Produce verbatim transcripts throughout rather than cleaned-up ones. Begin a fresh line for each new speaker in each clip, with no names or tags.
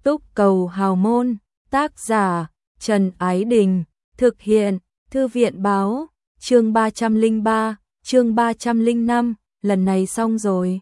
Túc Cầu Hào Môn, tác giả Trần Ái Đình, thực hiện Thư viện Báo, chương ba trăm lẻ ba, chương ba trăm lẻ năm, lần này xong rồi.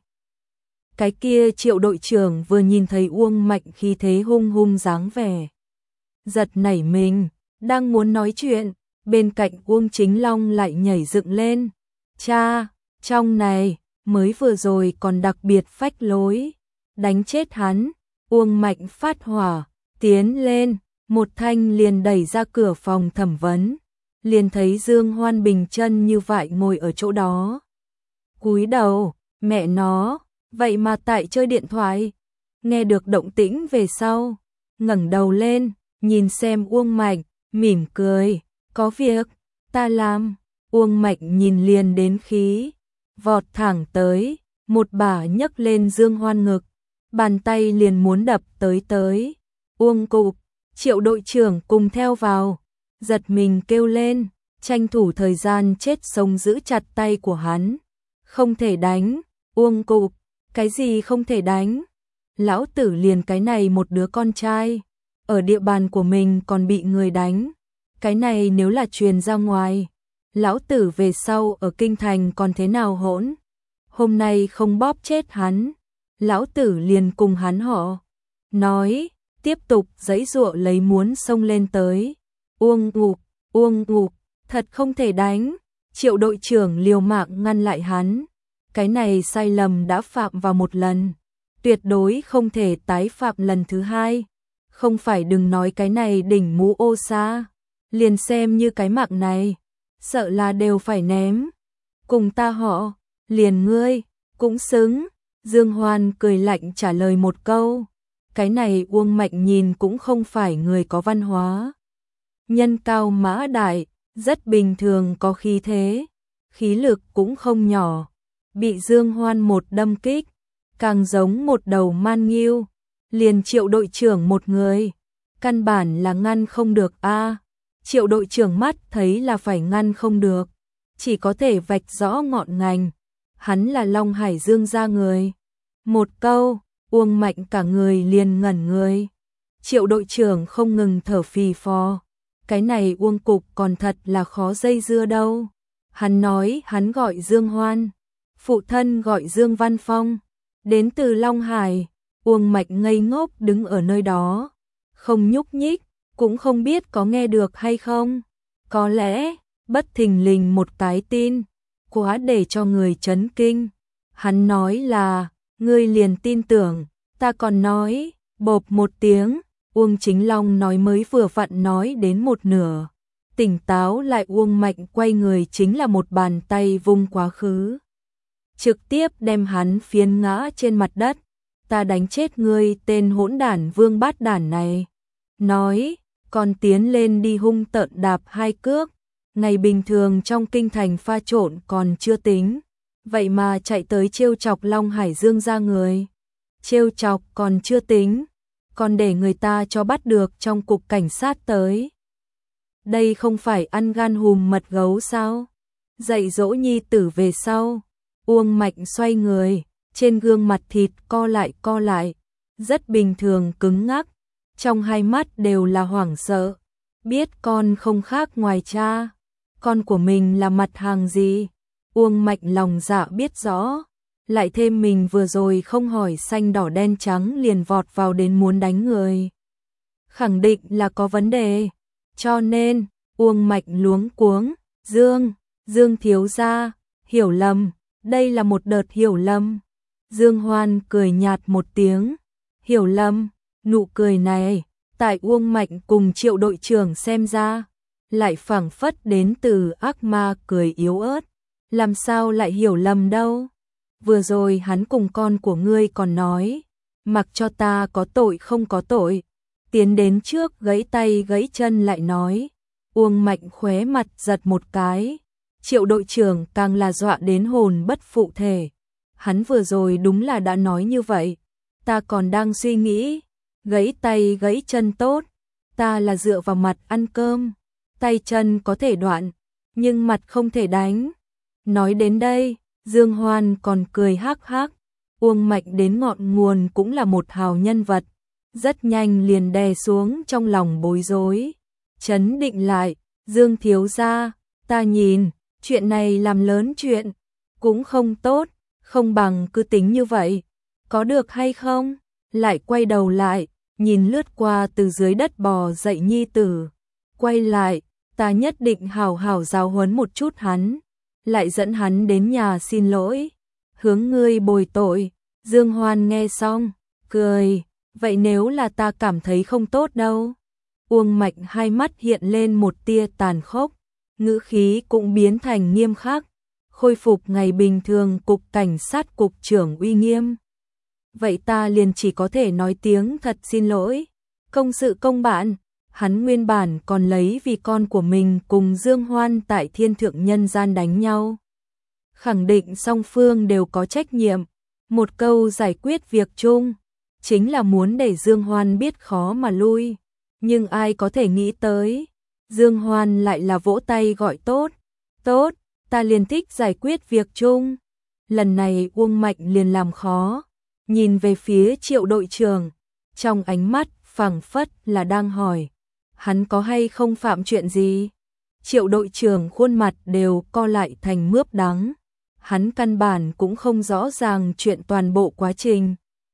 Cái kia Triệu đội trưởng vừa nhìn thấy Uông Mạnh khí thế hung hung dáng vẻ, giật nảy mình, đang muốn nói chuyện, bên cạnh Uông Chính Long lại nhảy dựng lên. Cha, trong này, mới vừa rồi còn đặc biệt phách lối, đánh chết hắn. Uông Mạnh phát hỏa, tiến lên, một thanh liền đẩy ra cửa phòng thẩm vấn, liền thấy Dương Hoan Bình chân như vậy ngồi ở chỗ đó. Cúi đầu, mẹ nó, vậy mà tại chơi điện thoại. Nghe được động tĩnh về sau, ngẩng đầu lên, nhìn xem Uông Mạnh, mỉm cười, có việc, ta làm. Uông Mạnh nhìn liền đến khí, vọt thẳng tới, một bả nhấc lên Dương Hoan ngực, bàn tay liền muốn đập tới tới. Uông Cục, Triệu đội trưởng cùng theo vào, giật mình kêu lên, tranh thủ thời gian chết sống giữ chặt tay của hắn. Không thể đánh, Uông Cục, cái gì không thể đánh? Lão tử liền cái này một đứa con trai, ở địa bàn của mình còn bị người đánh. Cái này nếu là truyền ra ngoài, lão tử về sau ở kinh thành còn thế nào hỗn? Hôm nay không bóp chết hắn, lão tử liền cùng hắn họ. Nói, tiếp tục giãy giụa lấy muốn xông lên tới. Uông Ngục, Uông Ngục, thật không thể đánh. Triệu đội trưởng liều mạng ngăn lại hắn. Cái này sai lầm đã phạm vào một lần, tuyệt đối không thể tái phạm lần thứ hai. Không phải đừng nói cái này đỉnh mũ ô sa, liền xem như cái mạng này, sợ là đều phải ném. Cùng ta họ, liền ngươi, cũng xứng. Dương Hoan cười lạnh trả lời một câu. Cái này Uông Mạnh nhìn cũng không phải người có văn hóa. Nhân cao mã đại, rất bình thường có khí thế, khí lực cũng không nhỏ. Bị Dương Hoan một đâm kích, càng giống một đầu man nghiêu. Liền Triệu đội trưởng một người, căn bản là ngăn không được a. Triệu đội trưởng mắt thấy là phải ngăn không được, chỉ có thể vạch rõ ngọn ngành. Hắn là Long Hải Dương gia người. Một câu, Uông Mạnh cả người liền ngẩn người. Triệu đội trưởng không ngừng thở phì phò. Cái này Uông Cục còn thật là khó dây dưa đâu. Hắn nói hắn gọi Dương Hoan, phụ thân gọi Dương Văn Phong, đến từ Long Hải. Uông Mạnh ngây ngốc đứng ở nơi đó, không nhúc nhích, cũng không biết có nghe được hay không. Có lẽ, bất thình lình một cái tin, quá để cho người chấn kinh. Hắn nói là, ngươi liền tin tưởng, ta còn nói, bộp một tiếng, Uông Chính Long nói mới vừa vặn nói đến một nửa. Tỉnh táo lại Uông Mạnh quay người chính là một bàn tay vung quá khứ, trực tiếp đem hắn phiến ngã trên mặt đất. Ta đánh chết ngươi tên hỗn đản vương bát đản này. Nói, còn tiến lên đi hung tợn đạp hai cước. Ngày bình thường trong kinh thành pha trộn còn chưa tính, vậy mà chạy tới trêu chọc Long Hải Dương ra người. Trêu chọc còn chưa tính, còn để người ta cho bắt được trong cục cảnh sát tới. Đây không phải ăn gan hùm mật gấu sao? Dạy dỗ nhi tử về sau, Uông Mạnh xoay người, trên gương mặt thịt co lại co lại, rất bình thường cứng ngắc, trong hai mắt đều là hoảng sợ. Biết con không khác ngoài cha, con của mình là mặt hàng gì? Uông Mạnh lòng dạ biết rõ, lại thêm mình vừa rồi không hỏi xanh đỏ đen trắng liền vọt vào đến muốn đánh người, khẳng định là có vấn đề. Cho nên, Uông Mạnh luống cuống, Dương, Dương thiếu gia, hiểu lầm, đây là một đợt hiểu lầm. Dương Hoan cười nhạt một tiếng, hiểu lầm, nụ cười này, tại Uông Mạnh cùng Triệu đội trưởng xem ra, lại phảng phất đến từ ác ma cười yếu ớt. Làm sao lại hiểu lầm đâu? Vừa rồi hắn cùng con của ngươi còn nói, mặc cho ta có tội không có tội. Tiến đến trước gãy tay gãy chân lại nói. Uông Mạnh khóe mặt giật một cái. Triệu đội trưởng càng là dọa đến hồn bất phụ thể. Hắn vừa rồi đúng là đã nói như vậy. Ta còn đang suy nghĩ, gãy tay gãy chân tốt, ta là dựa vào mặt ăn cơm, tay chân có thể đoạn, nhưng mặt không thể đánh. Nói đến đây, Dương Hoan còn cười hắc hắc. Uông Mạnh đến ngọn nguồn cũng là một hào nhân vật, rất nhanh liền đè xuống trong lòng bối rối. Trấn định lại, Dương thiếu gia, ta nhìn, chuyện này làm lớn chuyện, cũng không tốt, không bằng cứ tính như vậy, có được hay không? Lại quay đầu lại, nhìn lướt qua từ dưới đất bò dậy nhi tử. Quay lại, ta nhất định hào hào giáo huấn một chút hắn, lại dẫn hắn đến nhà xin lỗi, hướng ngươi bồi tội. Dương Hoan nghe xong, cười, vậy nếu là ta cảm thấy không tốt đâu. Uông Mạch hai mắt hiện lên một tia tàn khốc, ngữ khí cũng biến thành nghiêm khắc, khôi phục ngày bình thường cục cảnh sát cục trưởng uy nghiêm. Vậy ta liền chỉ có thể nói tiếng thật xin lỗi, công sự công bạn. Hắn nguyên bản còn lấy vì con của mình cùng Dương Hoan tại thiên thượng nhân gian đánh nhau. Khẳng định song phương đều có trách nhiệm, một câu giải quyết việc chung, chính là muốn để Dương Hoan biết khó mà lui. Nhưng ai có thể nghĩ tới, Dương Hoan lại là vỗ tay gọi tốt, tốt, ta liền thích giải quyết việc chung. Lần này Uông Mạnh liền làm khó, nhìn về phía Triệu đội trưởng, trong ánh mắt phảng phất là đang hỏi, hắn có hay không phạm chuyện gì? Triệu đội trưởng khuôn mặt đều co lại thành mướp đắng, hắn căn bản cũng không rõ ràng chuyện toàn bộ quá trình.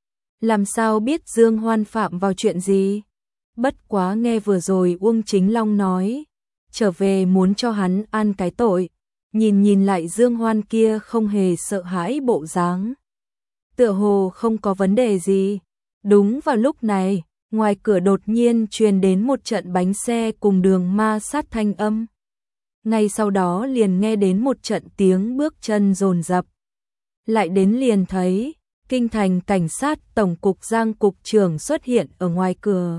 Làm sao biết Dương Hoan phạm vào chuyện gì? Bất quá nghe vừa rồi Uông Chính Long nói, trở về muốn cho hắn ăn cái tội, nhìn nhìn lại Dương Hoan kia không hề sợ hãi bộ dáng, tựa hồ không có vấn đề gì. Đúng vào lúc này, ngoài cửa đột nhiên truyền đến một trận bánh xe cùng đường ma sát thanh âm. Ngay sau đó liền nghe đến một trận tiếng bước chân dồn dập. Lại đến liền thấy, Kinh thành cảnh sát tổng cục Giang cục trưởng xuất hiện ở ngoài cửa.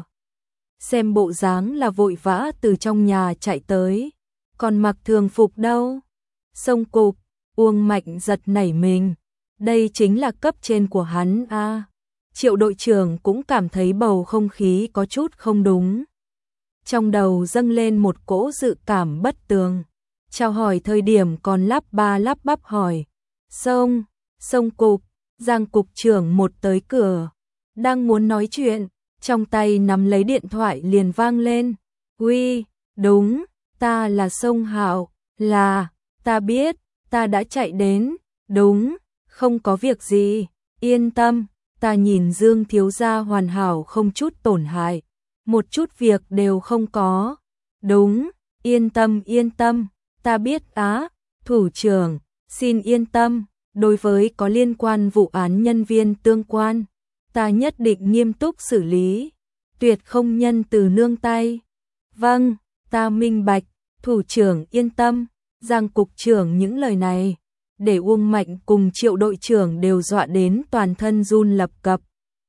Xem bộ dáng là vội vã từ trong nhà chạy tới, còn mặc thường phục đâu. Sông cục, Uông Mạnh giật nảy mình, đây chính là cấp trên của hắn a. À. Triệu đội trưởng cũng cảm thấy bầu không khí có chút không đúng. Trong đầu dâng lên một cỗ dự cảm bất tường. Chào hỏi thời điểm còn lắp ba lắp bắp hỏi. Sông, sông cục, Giang cục trưởng một tới cửa. Đang muốn nói chuyện, trong tay nắm lấy điện thoại liền vang lên. Uy, đúng, ta là Sông Hạo, là, ta biết, ta đã chạy đến, đúng, không có việc gì, yên tâm. Ta nhìn Dương thiếu gia hoàn hảo không chút tổn hại, một chút việc đều không có. Đúng, yên tâm yên tâm, ta biết á, thủ trưởng, xin yên tâm, đối với có liên quan vụ án nhân viên tương quan, ta nhất định nghiêm túc xử lý, tuyệt không nhân từ nương tay. Vâng, ta minh bạch, thủ trưởng yên tâm. Giang cục trưởng những lời này để Uông Mạnh cùng Triệu đội trưởng đều dọa đến toàn thân run lập cập.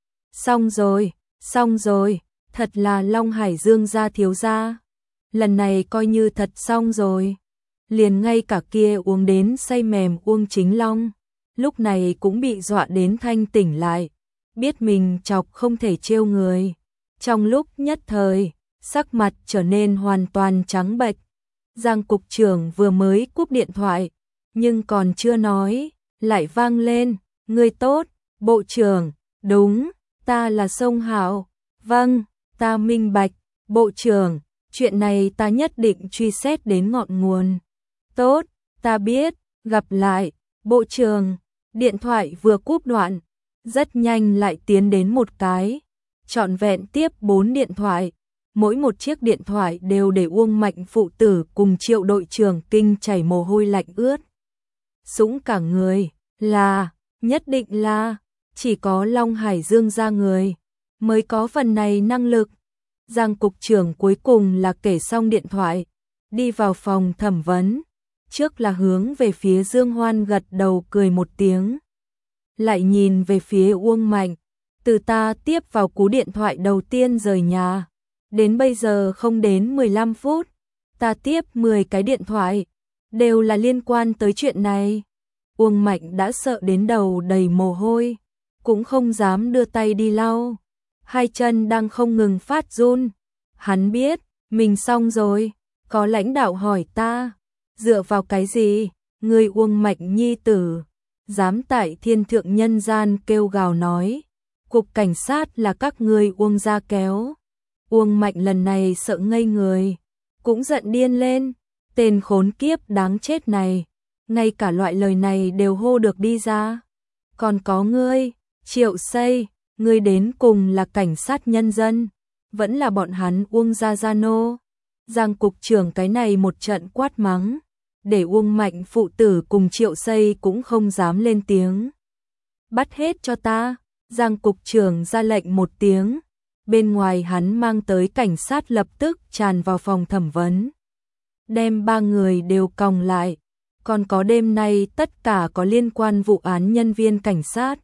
Xong rồi, xong rồi, thật là Long Hải Dương gia thiếu gia. Lần này coi như thật xong rồi. Liền ngay cả kia uống đến say mềm Uông Chính Long, lúc này cũng bị dọa đến thanh tỉnh lại, biết mình chọc không thể trêu người. Trong lúc nhất thời, sắc mặt trở nên hoàn toàn trắng bệch. Giang cục trưởng vừa mới cúp điện thoại, nhưng còn chưa nói, lại vang lên, người tốt, bộ trưởng, đúng, ta là Sông Hạo, vâng, ta minh bạch, bộ trưởng, chuyện này ta nhất định truy xét đến ngọn nguồn. Tốt, ta biết, gặp lại, bộ trưởng. Điện thoại vừa cúp đoạn, rất nhanh lại tiến đến một cái, trọn vẹn tiếp bốn điện thoại. Mỗi một chiếc điện thoại đều để Uông Mạnh phụ tử cùng Triệu đội trưởng kinh chảy mồ hôi lạnh ướt. Sũng cả người, là, nhất định là, chỉ có Long Hải Dương gia người, mới có phần này năng lực. Giang cục trưởng cuối cùng là kể xong điện thoại, đi vào phòng thẩm vấn, trước là hướng về phía Dương Hoan gật đầu cười một tiếng. Lại nhìn về phía Uông Mạnh, từ ta tiếp vào cú điện thoại đầu tiên rời nhà, đến bây giờ không đến mười lăm phút, ta tiếp mười cái điện thoại, đều là liên quan tới chuyện này. Uông Mạnh đã sợ đến đầu đầy mồ hôi, cũng không dám đưa tay đi lau, hai chân đang không ngừng phát run. Hắn biết, mình xong rồi, có lãnh đạo hỏi ta, dựa vào cái gì, người Uông Mạnh nhi tử, dám tại thiên thượng nhân gian kêu gào nói, Cục cảnh sát là các ngươi Uông gia kéo. Uông Mạnh lần này sợ ngây người, cũng giận điên lên, tên khốn kiếp đáng chết này, ngay cả loại lời này đều hô được đi ra. Còn có ngươi, Triệu Xây, ngươi đến cùng là cảnh sát nhân dân, vẫn là bọn hắn Uông gia gia nô. Giang cục trưởng cái này một trận quát mắng, để Uông Mạnh phụ tử cùng Triệu Xây cũng không dám lên tiếng. Bắt hết cho ta, Giang cục trưởng ra lệnh một tiếng, bên ngoài hắn mang tới cảnh sát lập tức tràn vào phòng thẩm vấn. Đem ba người đều còng lại, còn có đêm nay tất cả có liên quan vụ án nhân viên cảnh sát.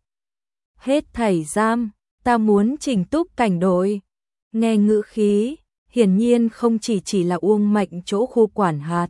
Hết thảy giam, ta muốn chỉnh túc cảnh đội. Nghe ngữ khí, hiển nhiên không chỉ chỉ là Uông Mạnh chỗ khu quản hạt,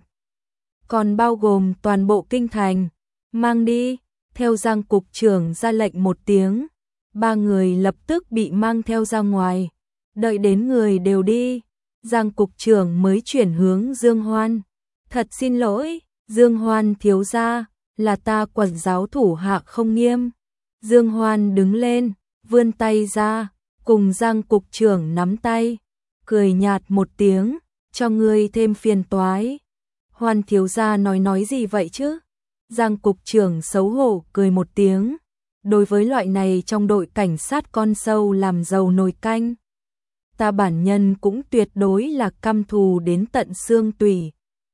còn bao gồm toàn bộ kinh thành, mang đi. Theo Giang cục trưởng ra lệnh một tiếng, ba người lập tức bị mang theo ra ngoài, đợi đến người đều đi, Giang cục trưởng mới chuyển hướng Dương Hoan. Thật xin lỗi, Dương Hoan thiếu gia, là ta quản giáo thủ hạ không nghiêm. Dương Hoan đứng lên, vươn tay ra, cùng Giang cục trưởng nắm tay, cười nhạt một tiếng, cho ngươi thêm phiền toái. Hoan thiếu gia nói nói gì vậy chứ? Giang cục trưởng xấu hổ cười một tiếng, đối với loại này trong đội cảnh sát con sâu làm dầu nồi canh, ta bản nhân cũng tuyệt đối là căm thù đến tận xương tủy.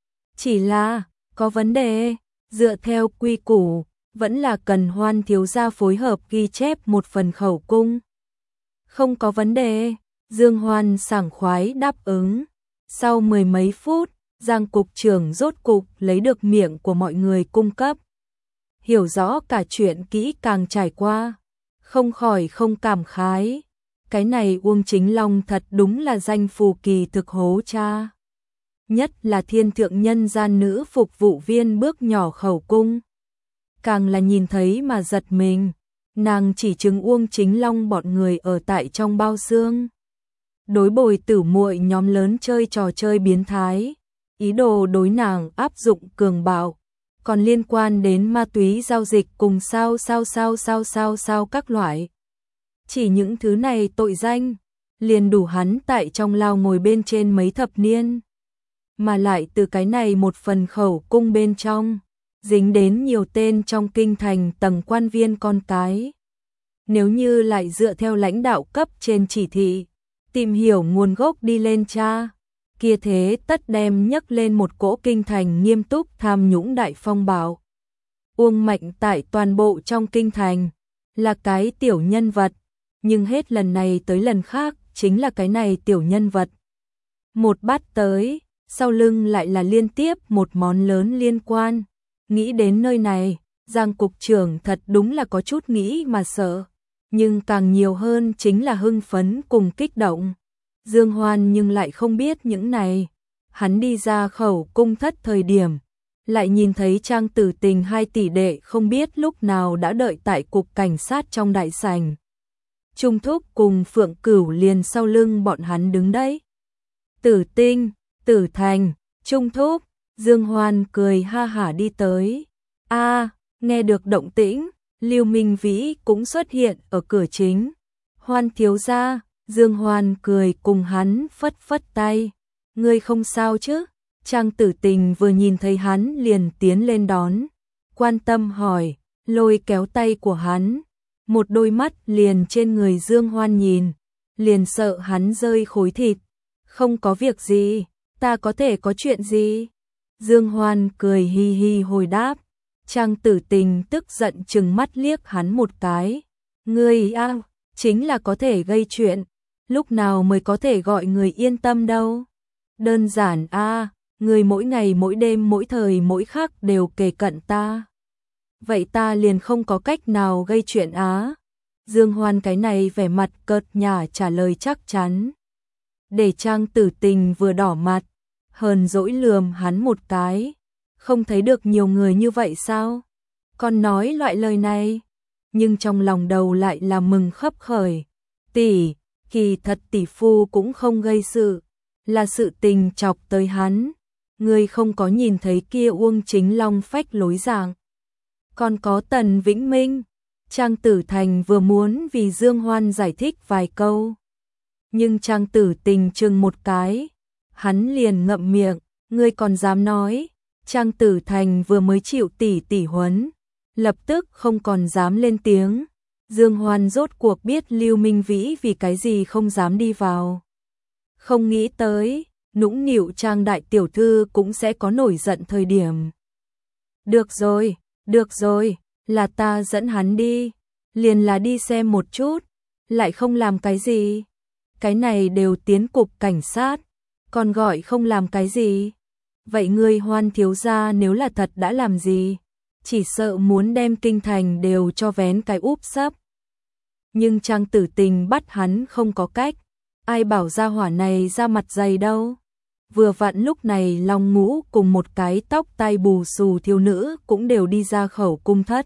Chỉ là, có vấn đề, dựa theo quy củ, vẫn là cần Hoan thiếu gia phối hợp ghi chép một phần khẩu cung. Không có vấn đề, Dương Hoan sảng khoái đáp ứng. Sau mười mấy phút, Giang cục trưởng rốt cục lấy được miệng của mọi người cung cấp. Hiểu rõ cả chuyện kỹ càng trải qua, không khỏi không cảm khái. Cái này Uông Chính Long thật đúng là danh phù kỳ thực hố cha. Nhất là thiên thượng nhân gian nữ phục vụ viên bước nhỏ khẩu cung. Càng là nhìn thấy mà giật mình, nàng chỉ chứng Uông Chính Long bọn người ở tại trong bao xương. Đối bồi tử muội nhóm lớn chơi trò chơi biến thái, ý đồ đối nàng áp dụng cường bạo, còn liên quan đến ma túy giao dịch cùng sao sao sao sao sao sao các loại. Chỉ những thứ này tội danh, liền đủ hắn tại trong lao ngồi bên trên mấy thập niên. Mà lại từ cái này một phần khẩu cung bên trong, dính đến nhiều tên trong kinh thành tầng quan viên con cái. Nếu như lại dựa theo lãnh đạo cấp trên chỉ thị, tìm hiểu nguồn gốc đi lên cha, kia thế tất đem nhấc lên một cỗ kinh thành nghiêm túc tham nhũng đại phong bạo. Uông Mạnh tại toàn bộ trong kinh thành, là cái tiểu nhân vật, nhưng hết lần này tới lần khác chính là cái này tiểu nhân vật. Một bát tới, sau lưng lại là liên tiếp một món lớn liên quan. Nghĩ đến nơi này, Giang cục trưởng thật đúng là có chút nghĩ mà sợ, nhưng càng nhiều hơn chính là hưng phấn cùng kích động. Dương Hoan nhưng lại không biết những này. Hắn đi ra khẩu cung thất thời điểm, lại nhìn thấy Trang Tử Tình hai tỷ đệ không biết lúc nào đã đợi tại cục cảnh sát trong đại sảnh. Trung Thúc cùng Phượng Cửu liền sau lưng bọn hắn đứng đấy. Tử Tinh, Tử Thành, Trung Thúc, Dương Hoan cười ha hả đi tới. A, nghe được động tĩnh, Lưu Minh Vĩ cũng xuất hiện ở cửa chính. Hoan thiếu gia, Dương Hoan cười cùng hắn phất phất tay. Ngươi không sao chứ? Trang Tử Tình vừa nhìn thấy hắn liền tiến lên đón, quan tâm hỏi, lôi kéo tay của hắn, một đôi mắt liền trên người Dương Hoan nhìn, liền sợ hắn rơi khối thịt. Không có việc gì, ta có thể có chuyện gì? Dương Hoan cười hi hi hồi đáp. Trang Tử Tình tức giận trừng mắt liếc hắn một cái. Ngươi a, chính là có thể gây chuyện, lúc nào mới có thể gọi người yên tâm đâu? Đơn giản a, người mỗi ngày mỗi đêm mỗi thời mỗi khắc đều kề cận ta. Vậy ta liền không có cách nào gây chuyện á? Dương Hoan cái này vẻ mặt cợt nhả trả lời chắc chắn. Để Trang Tử Tình vừa đỏ mặt, hờn dỗi lườm hắn một cái. Không thấy được nhiều người như vậy sao? Còn nói loại lời này, nhưng trong lòng đầu lại là mừng khấp khởi. Tỷ, kỳ thật tỷ phu cũng không gây sự, là sự tình chọc tới hắn. Ngươi không có nhìn thấy kia Uông Chính Long phách lối dạng. Còn có Tần Vĩnh Minh, Trang Tử Thành vừa muốn vì Dương Hoan giải thích vài câu, nhưng Trang Tử Tình chừng một cái, hắn liền ngậm miệng, ngươi còn dám nói? Trang Tử Thành vừa mới chịu tỷ tỷ huấn, lập tức không còn dám lên tiếng. Dương Hoan rốt cuộc biết Lưu Minh Vĩ vì cái gì không dám đi vào. Không nghĩ tới, nũng nịu Trang đại tiểu thư cũng sẽ có nổi giận thời điểm. Được rồi, được rồi, là ta dẫn hắn đi, liền là đi xem một chút, lại không làm cái gì. Cái này đều tiến cục cảnh sát, còn gọi không làm cái gì. Vậy ngươi Hoan thiếu gia nếu là thật đã làm gì? Chỉ sợ muốn đem kinh thành đều cho vén cái úp sấp. Nhưng Trang Tử Tình bắt hắn không có cách, ai bảo gia hỏa này ra mặt dày đâu. Vừa vặn lúc này Long Ngũ cùng một cái tóc tai bù xù thiếu nữ cũng đều đi ra khẩu cung thất.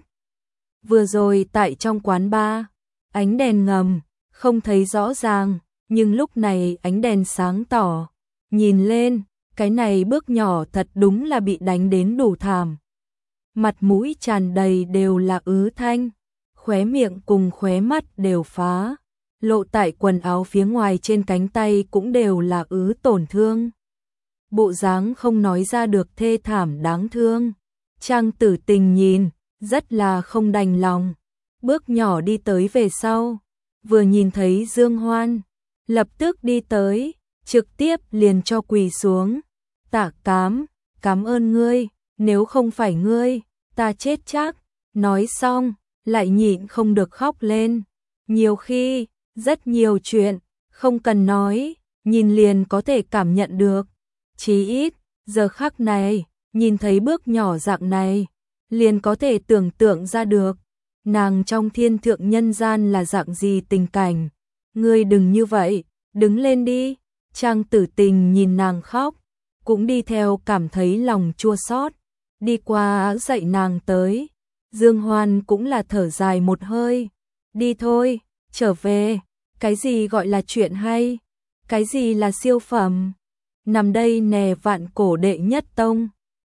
Vừa rồi tại trong quán bar, ánh đèn ngầm, không thấy rõ ràng, nhưng lúc này ánh đèn sáng tỏ. Nhìn lên, cái này bước nhỏ thật đúng là bị đánh đến đủ thảm. Mặt mũi tràn đầy đều là ứ thanh, khóe miệng cùng khóe mắt đều phá, lộ tại quần áo phía ngoài trên cánh tay cũng đều là ứ tổn thương. Bộ dáng không nói ra được thê thảm đáng thương. Trang Tử Tình nhìn, rất là không đành lòng, bước nhỏ đi tới về sau, vừa nhìn thấy Dương Hoan, lập tức đi tới, trực tiếp liền cho quỳ xuống. Tạ Cám, cảm ơn ngươi, nếu không phải ngươi, ta chết chắc. Nói xong, lại nhịn không được khóc lên. Nhiều khi, rất nhiều chuyện, không cần nói, nhìn liền có thể cảm nhận được. Chí ít, giờ khắc này, nhìn thấy bước nhỏ dạng này, liền có thể tưởng tượng ra được, nàng trong thiên thượng nhân gian là dạng gì tình cảnh. Ngươi đừng như vậy, đứng lên đi. Trang Tử Tình nhìn nàng khóc, cũng đi theo cảm thấy lòng chua xót, đi qua dạy nàng tới. Dương Hoan cũng là thở dài một hơi, đi thôi, trở về, cái gì gọi là chuyện hay, cái gì là siêu phẩm, nằm đây nè vạn cổ đệ nhất tông.